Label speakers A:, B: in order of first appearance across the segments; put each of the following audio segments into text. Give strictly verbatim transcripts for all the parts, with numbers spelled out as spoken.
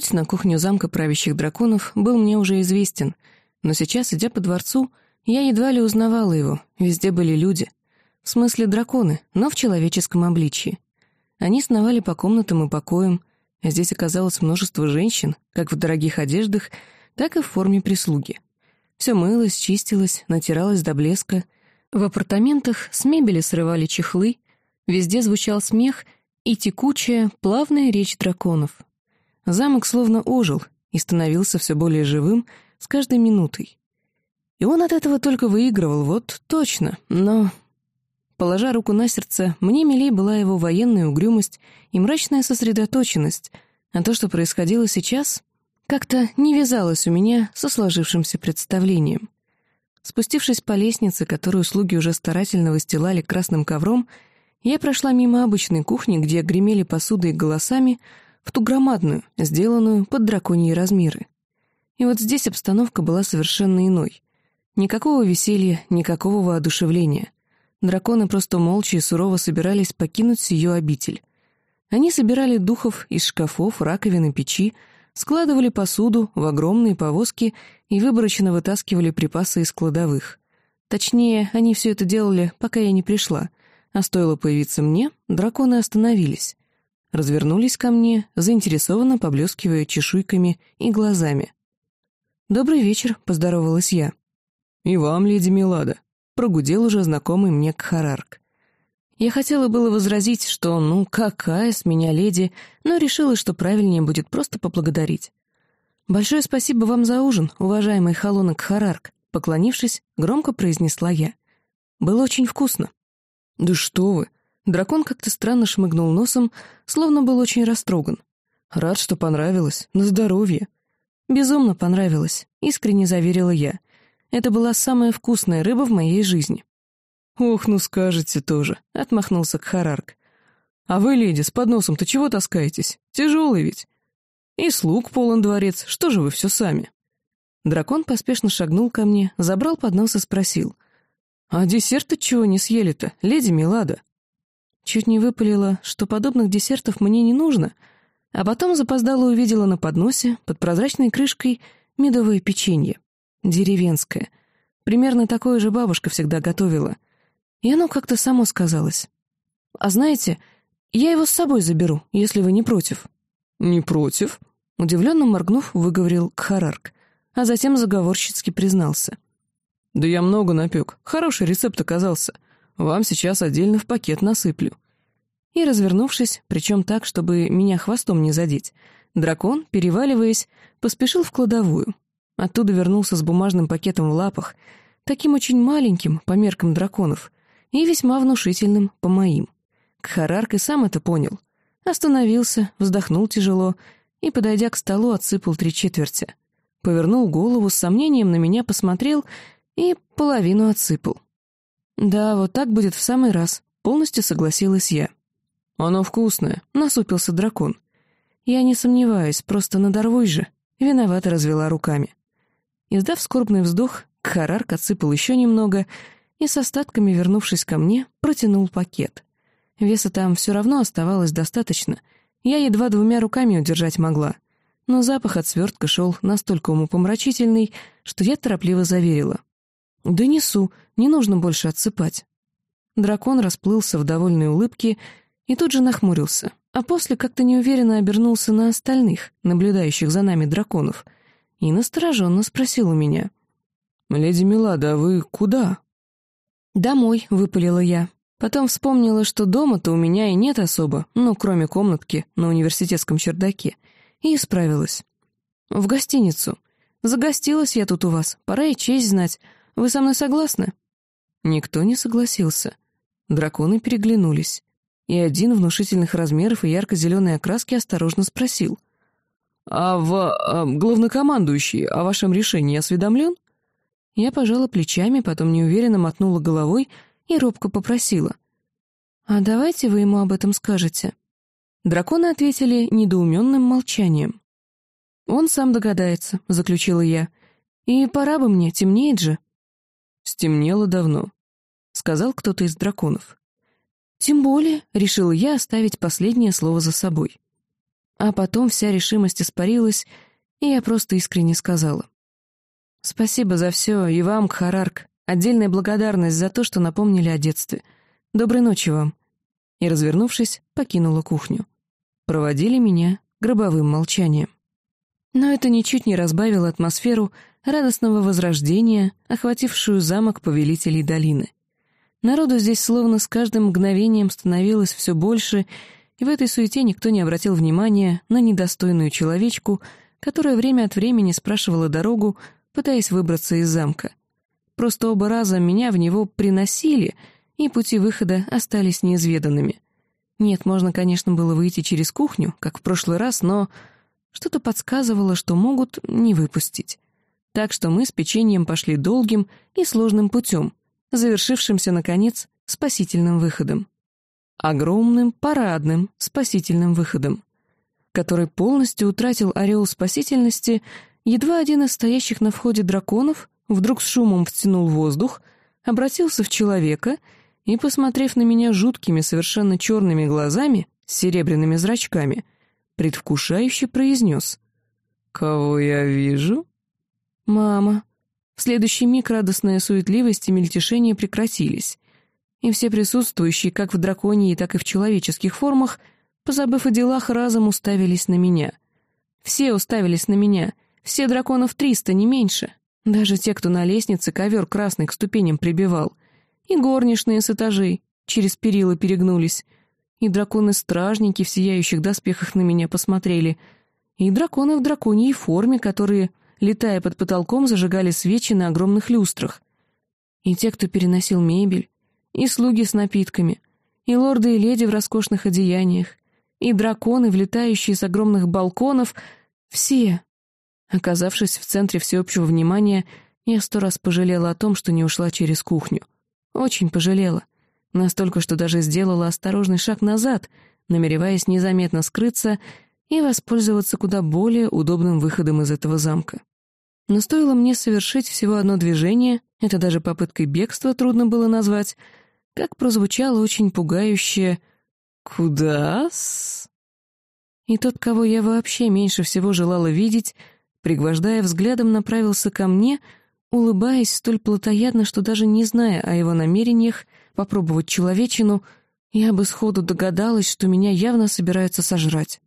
A: Путь на кухню замка правящих драконов был мне уже известен, но сейчас, идя по дворцу, я едва ли узнавала его, везде были люди. В смысле драконы, но в человеческом обличии. Они сновали по комнатам и покоям, а здесь оказалось множество женщин, как в дорогих одеждах, так и в форме прислуги. Все мылось, чистилось, натиралось до блеска. В апартаментах с мебели срывали чехлы, везде звучал смех и текучая, плавная речь драконов. Замок словно ожил и становился все более живым с каждой минутой. И он от этого только выигрывал, вот точно, но... Положа руку на сердце, мне милей была его военная угрюмость и мрачная сосредоточенность, а то, что происходило сейчас, как-то не вязалось у меня со сложившимся представлением. Спустившись по лестнице, которую слуги уже старательно выстилали красным ковром, я прошла мимо обычной кухни, где гремели посудой и голосами, в ту громадную, сделанную под драконьи размеры. И вот здесь обстановка была совершенно иной. Никакого веселья, никакого воодушевления. Драконы просто молча и сурово собирались покинуть сию обитель. Они собирали духов из шкафов, раковин и печи, складывали посуду в огромные повозки и выборочно вытаскивали припасы из кладовых. Точнее, они все это делали, пока я не пришла, а стоило появиться мне, драконы остановились. Развернулись ко мне, заинтересованно поблескивая чешуйками и глазами. «Добрый вечер», — поздоровалась я. «И вам, леди Милада», — прогудел уже знакомый мне Кхарарк. Я хотела было возразить, что ну какая с меня леди, но решила, что правильнее будет просто поблагодарить. «Большое спасибо вам за ужин, уважаемый Халона Кхарарк», — поклонившись, громко произнесла я. «Было очень вкусно». «Да что вы!» Дракон как-то странно шмыгнул носом, словно был очень растроган. «Рад, что понравилось. На здоровье». «Безумно понравилось», — искренне заверила я. «Это была самая вкусная рыба в моей жизни». «Ох, ну скажете тоже», — отмахнулся Кхарарк. «А вы, леди, с подносом-то чего таскаетесь? Тяжелый ведь. И слуг полон дворец, что же вы все сами?» Дракон поспешно шагнул ко мне, забрал поднос и спросил. «А десерт-то чего не съели-то, леди Милада?» Чуть не выпалила, что подобных десертов мне не нужно, а потом запоздало увидела на подносе, под прозрачной крышкой, медовое печенье. Деревенское. Примерно такое же бабушка всегда готовила. И оно как-то само сказалось. «А знаете, я его с собой заберу, если вы не против». «Не против?» — удивленно моргнув, выговорил Кхарарк, а затем заговорщицки признался. «Да я много напек, хороший рецепт оказался. Вам сейчас отдельно в пакет насыплю». И, развернувшись, причем так, чтобы меня хвостом не задеть, дракон, переваливаясь, поспешил в кладовую. Оттуда вернулся с бумажным пакетом в лапах, таким очень маленьким по меркам драконов и весьма внушительным по моим. Кхарарк и сам это понял. Остановился, вздохнул тяжело и, подойдя к столу, отсыпал три четверти. Повернул голову, с сомнением на меня посмотрел и половину отсыпал. «Да, вот так будет в самый раз», — полностью согласилась я. «Оно вкусное», — насупился дракон. «Я не сомневаюсь, просто надорвусь же», — виновато развела руками. Издав скорбный вздох, Кхарарк отсыпал еще немного и, с остатками вернувшись ко мне, протянул пакет. Веса там все равно оставалось достаточно, я едва двумя руками удержать могла, но запах от свертка шел настолько умопомрачительный, что я торопливо заверила. «Да несу, не нужно больше отсыпать». Дракон расплылся в довольной улыбке и тут же нахмурился, а после как-то неуверенно обернулся на остальных, наблюдающих за нами драконов, и настороженно спросил у меня. «Леди Милада, а вы куда?» «Домой», — выпалила я. Потом вспомнила, что дома-то у меня и нет особо, ну, кроме комнатки на университетском чердаке, и исправилась. «В гостиницу. Загостилась я тут у вас, пора и честь знать. Вы со мной согласны?» Никто не согласился. Драконы переглянулись. И один внушительных размеров и ярко-зеленой окраски осторожно спросил. «А в... А, главнокомандующий о вашем решении осведомлен?» Я пожала плечами, потом неуверенно мотнула головой и робко попросила. «А давайте вы ему об этом скажете». Драконы ответили недоуменным молчанием. «Он сам догадается», — заключила я. «И пора бы мне, темнеет же». «Стемнело давно», — сказал кто-то из драконов. «Тем более», — решила я оставить последнее слово за собой. А потом вся решимость испарилась, и я просто искренне сказала: «Спасибо за все, и вам, Кхарарк, отдельная благодарность за то, что напомнили о детстве. Доброй ночи вам». И, развернувшись, покинула кухню. Проводили меня гробовым молчанием. Но это ничуть не разбавило атмосферу радостного возрождения, охватившую замок повелителей долины. Народу здесь словно с каждым мгновением становилось все больше, и в этой суете никто не обратил внимания на недостойную человечку, которая время от времени спрашивала дорогу, пытаясь выбраться из замка. Просто оба раза меня в него приносили, и пути выхода остались неизведанными. Нет, можно, конечно, было выйти через кухню, как в прошлый раз, но что-то подсказывало, что могут не выпустить. Так что мы с печеньем пошли долгим и сложным путем, завершившимся, наконец, спасительным выходом. Огромным, парадным, спасительным выходом, который полностью утратил ореол спасительности, едва один из стоящих на входе драконов вдруг с шумом втянул воздух, обратился в человека и, посмотрев на меня жуткими, совершенно черными глазами с серебряными зрачками, предвкушающе произнес: «Кого я вижу?» «Мама». В следующий миг радостная суетливость и мельтешение прекратились, и все присутствующие, как в драконьей, так и в человеческих формах, позабыв о делах, разом уставились на меня. Все уставились на меня, все драконов триста, не меньше. Даже те, кто на лестнице ковер красный к ступеням прибивал. И горничные с этажей через перила перегнулись. И драконы-стражники в сияющих доспехах на меня посмотрели. И драконы в драконьей форме, которые, летая под потолком, зажигали свечи на огромных люстрах. И те, кто переносил мебель, и слуги с напитками, и лорды и леди в роскошных одеяниях, и драконы, влетающие с огромных балконов, все. Оказавшись в центре всеобщего внимания, я сто раз пожалела о том, что не ушла через кухню. Очень пожалела. Настолько, что даже сделала осторожный шаг назад, намереваясь незаметно скрыться и воспользоваться куда более удобным выходом из этого замка. Но стоило мне совершить всего одно движение, это даже попыткой бегства трудно было назвать, как прозвучало очень пугающее «Куда-с?». И тот, кого я вообще меньше всего желала видеть, пригвождая взглядом, направился ко мне, улыбаясь столь плотоядно, что даже не зная о его намерениях попробовать человечину, я бы сходу догадалась, что меня явно собираются сожрать.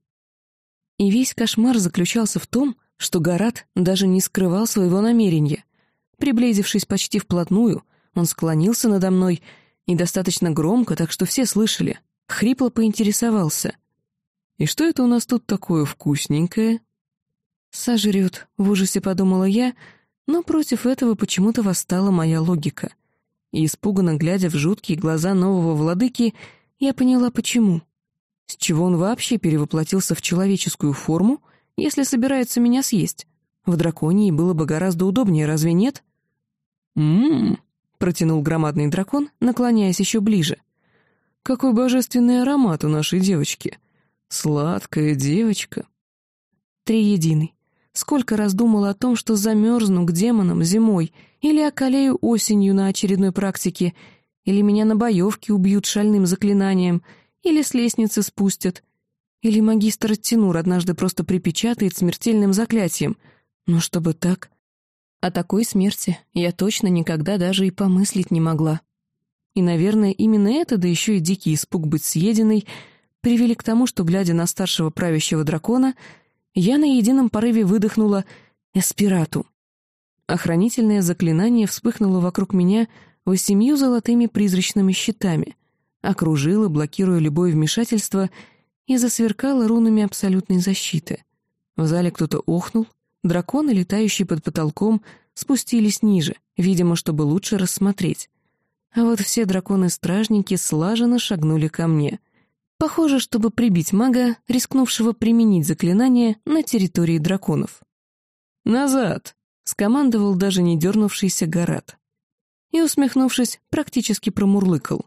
A: И весь кошмар заключался в том, что Гарат даже не скрывал своего намерения. Приблизившись почти вплотную, он склонился надо мной и достаточно громко, так что все слышали, хрипло поинтересовался: «И что это у нас тут такое вкусненькое?» «Сожрет», — в ужасе подумала я, но против этого почему-то восстала моя логика. И, испуганно глядя в жуткие глаза нового владыки, я поняла, почему. С чего он вообще перевоплотился в человеческую форму, если собирается меня съесть? В драконии было бы гораздо удобнее, разве нет? «М-м-м», протянул громадный дракон, наклоняясь еще ближе. «Какой божественный аромат у нашей девочки! Сладкая девочка!» Триединый. Сколько раз думала о том, что замерзну к демонам зимой, или околею осенью на очередной практике, или меня на боевке убьют шальным заклинанием, или с лестницы спустят, или магистр Тинур однажды просто припечатает смертельным заклятием. Но чтобы так... О такой смерти я точно никогда даже и помыслить не могла. И, наверное, именно это, да еще и дикий испуг быть съеденной, привели к тому, что, глядя на старшего правящего дракона, я на едином порыве выдохнула «Эспирату». Охранительное заклинание вспыхнуло вокруг меня восемью золотыми призрачными щитами, окружило, блокируя любое вмешательство, и засверкало рунами абсолютной защиты. В зале кто-то охнул, драконы, летающие под потолком, спустились ниже, видимо, чтобы лучше рассмотреть. А вот все драконы-стражники слаженно шагнули ко мне. Похоже, чтобы прибить мага, рискнувшего применить заклинание на территории драконов. «Назад!» — скомандовал даже не дернувшийся Гарат. И, усмехнувшись, практически промурлыкал.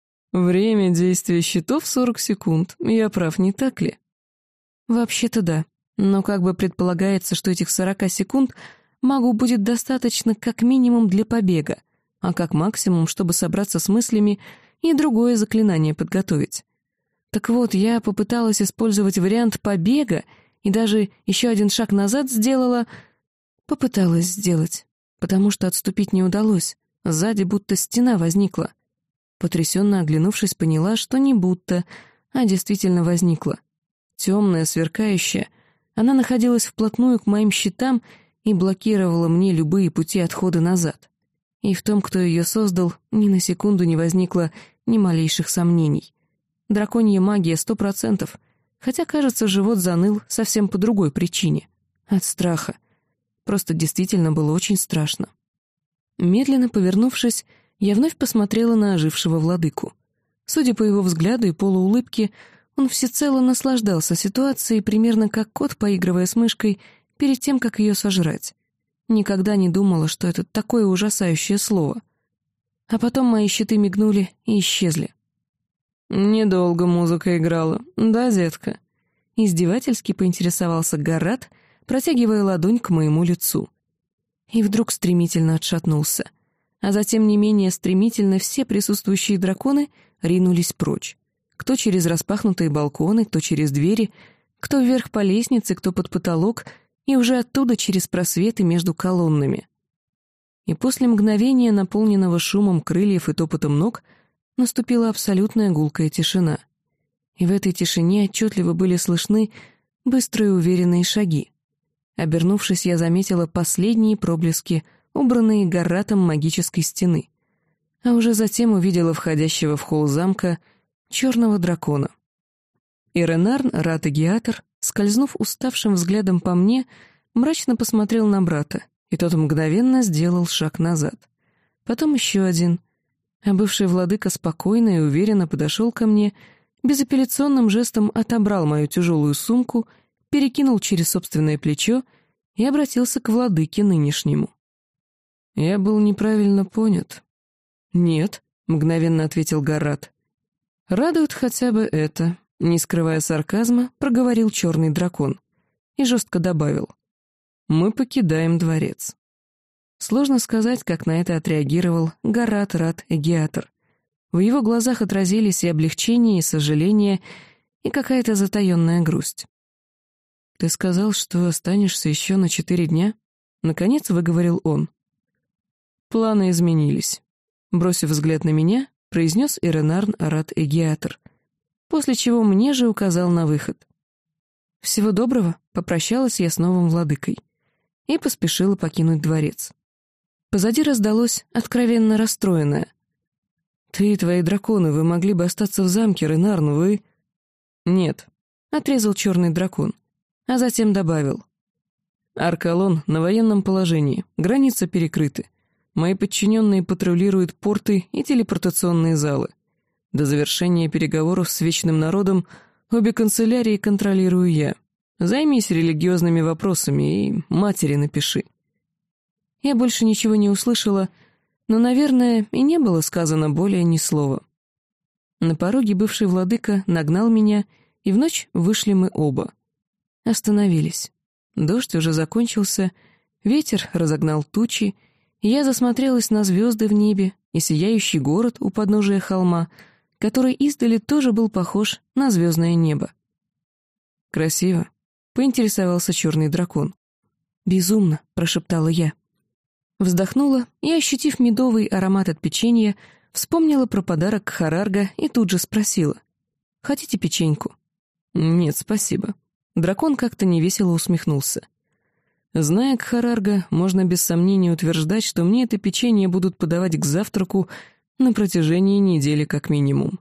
A: «Время действия щитов сорок секунд. Я прав, не так ли?» «Вообще-то да. Но как бы предполагается, что этих сорока секунд магу будет достаточно как минимум для побега, а как максимум, чтобы собраться с мыслями и другое заклинание подготовить. Так вот, я попыталась использовать вариант побега и даже еще один шаг назад сделала... Попыталась сделать, потому что отступить не удалось. Сзади будто стена возникла. Потрясенно оглянувшись, поняла, что не будто, а действительно возникла. Темная, сверкающая, она находилась вплотную к моим щитам и блокировала мне любые пути отхода назад. И в том, кто ее создал, ни на секунду не возникло ни малейших сомнений. Драконья магия сто процентов, хотя, кажется, живот заныл совсем по другой причине. От страха. Просто действительно было очень страшно. Медленно повернувшись, я вновь посмотрела на ожившего владыку. Судя по его взгляду и полуулыбке, он всецело наслаждался ситуацией, примерно как кот, поигрывая с мышкой, перед тем, как ее сожрать. Никогда не думала, что это такое ужасающее слово. А потом мои щиты мигнули и исчезли. «Недолго музыка играла, да, детка?» Издевательски поинтересовался Гарат, протягивая ладонь к моему лицу. И вдруг стремительно отшатнулся. А затем не менее стремительно все присутствующие драконы ринулись прочь. Кто через распахнутые балконы, кто через двери, кто вверх по лестнице, кто под потолок, и уже оттуда через просветы между колоннами. И после мгновения, наполненного шумом крыльев и топотом ног, наступила абсолютная гулкая тишина. И в этой тишине отчетливо были слышны быстрые уверенные шаги. Обернувшись, я заметила последние проблески, убранные Гарратом магической стены, а уже затем увидела входящего в холл замка черного дракона. Иренарн Рат-Эгиатор, скользнув уставшим взглядом по мне, мрачно посмотрел на брата, и тот мгновенно сделал шаг назад. Потом еще один, а бывший владыка спокойно и уверенно подошел ко мне, безапелляционным жестом отобрал мою тяжелую сумку, перекинул через собственное плечо и обратился к владыке нынешнему. «Я был неправильно понят». «Нет», — мгновенно ответил Гарат. «Радует хотя бы это», — не скрывая сарказма, проговорил черный дракон и жестко добавил. «Мы покидаем дворец». Сложно сказать, как на это отреагировал Гарат Рат-Эгиатор. В его глазах отразились и облегчение, и сожаление, и какая-то затаенная грусть. «Ты сказал, что останешься еще на четыре дня?» — наконец выговорил он. «Планы изменились», — бросив взгляд на меня, произнес Иренарн Рат-Эгиатор, после чего мне же указал на выход. «Всего доброго», — попрощалась я с новым владыкой и поспешила покинуть дворец. Позади раздалось откровенно расстроенное: «Ты и твои драконы, вы могли бы остаться в замке, Ренарн, вы...» «Нет», — отрезал черный дракон, а затем добавил. «Аркалон на военном положении, границы перекрыты. Мои подчиненные патрулируют порты и телепортационные залы. До завершения переговоров с Вечным Народом обе канцелярии контролирую я. Займись религиозными вопросами и матери напиши». Я больше ничего не услышала, но, наверное, и не было сказано более ни слова. На пороге бывший владыка нагнал меня, и в ночь вышли мы оба. Остановились. Дождь уже закончился, ветер разогнал тучи, и я засмотрелась на звезды в небе и сияющий город у подножия холма, который издали тоже был похож на звездное небо. «Красиво», — поинтересовался черный дракон. «Безумно», — прошептала я. Вздохнула и, ощутив медовый аромат от печенья, вспомнила про подарок Кхарарга и тут же спросила: «Хотите печеньку?» «Нет, спасибо». Дракон как-то невесело усмехнулся. «Зная Кхарарга, можно без сомнения утверждать, что мне это печенье будут подавать к завтраку на протяжении недели как минимум».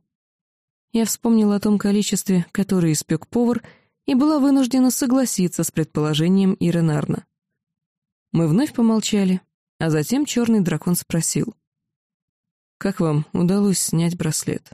A: Я вспомнила о том количестве, которое испек повар, и была вынуждена согласиться с предположением Иренарна. Мы вновь помолчали, а затем черный дракон спросил: «Как вам удалось снять браслет?»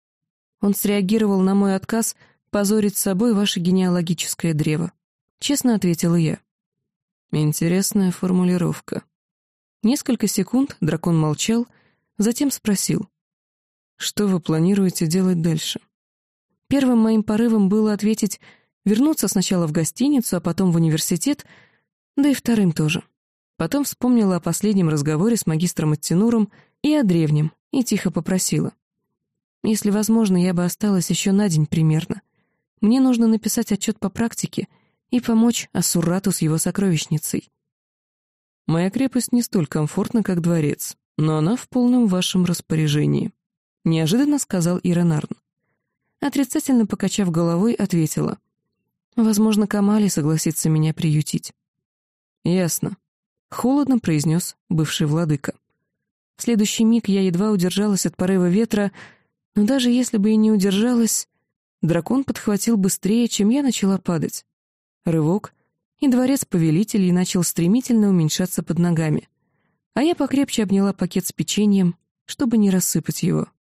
A: Он среагировал на мой отказ позорить с собой ваше генеалогическое древо. Честно ответила я. Интересная формулировка. Несколько секунд дракон молчал, затем спросил: «Что вы планируете делать дальше?» Первым моим порывом было ответить: вернуться сначала в гостиницу, а потом в университет, да и вторым тоже. Потом вспомнила о последнем разговоре с магистром Аттенуром и о древнем, и тихо попросила: Если возможно, я бы осталась еще на день примерно. Мне нужно написать отчет по практике и помочь Ассурату с его сокровищницей. Моя крепость не столь комфортна, как дворец, но она в полном вашем распоряжении», — неожиданно сказал Иренарн. Отрицательно покачав головой, ответила. «Возможно, Камали согласится меня приютить». «Ясно», — холодно произнес бывший владыка. В следующий миг я едва удержалась от порыва ветра, но даже если бы и не удержалась, дракон подхватил быстрее, чем я начала падать. Рывок, и дворец повелителей начал стремительно уменьшаться под ногами, а я покрепче обняла пакет с печеньем, чтобы не рассыпать его.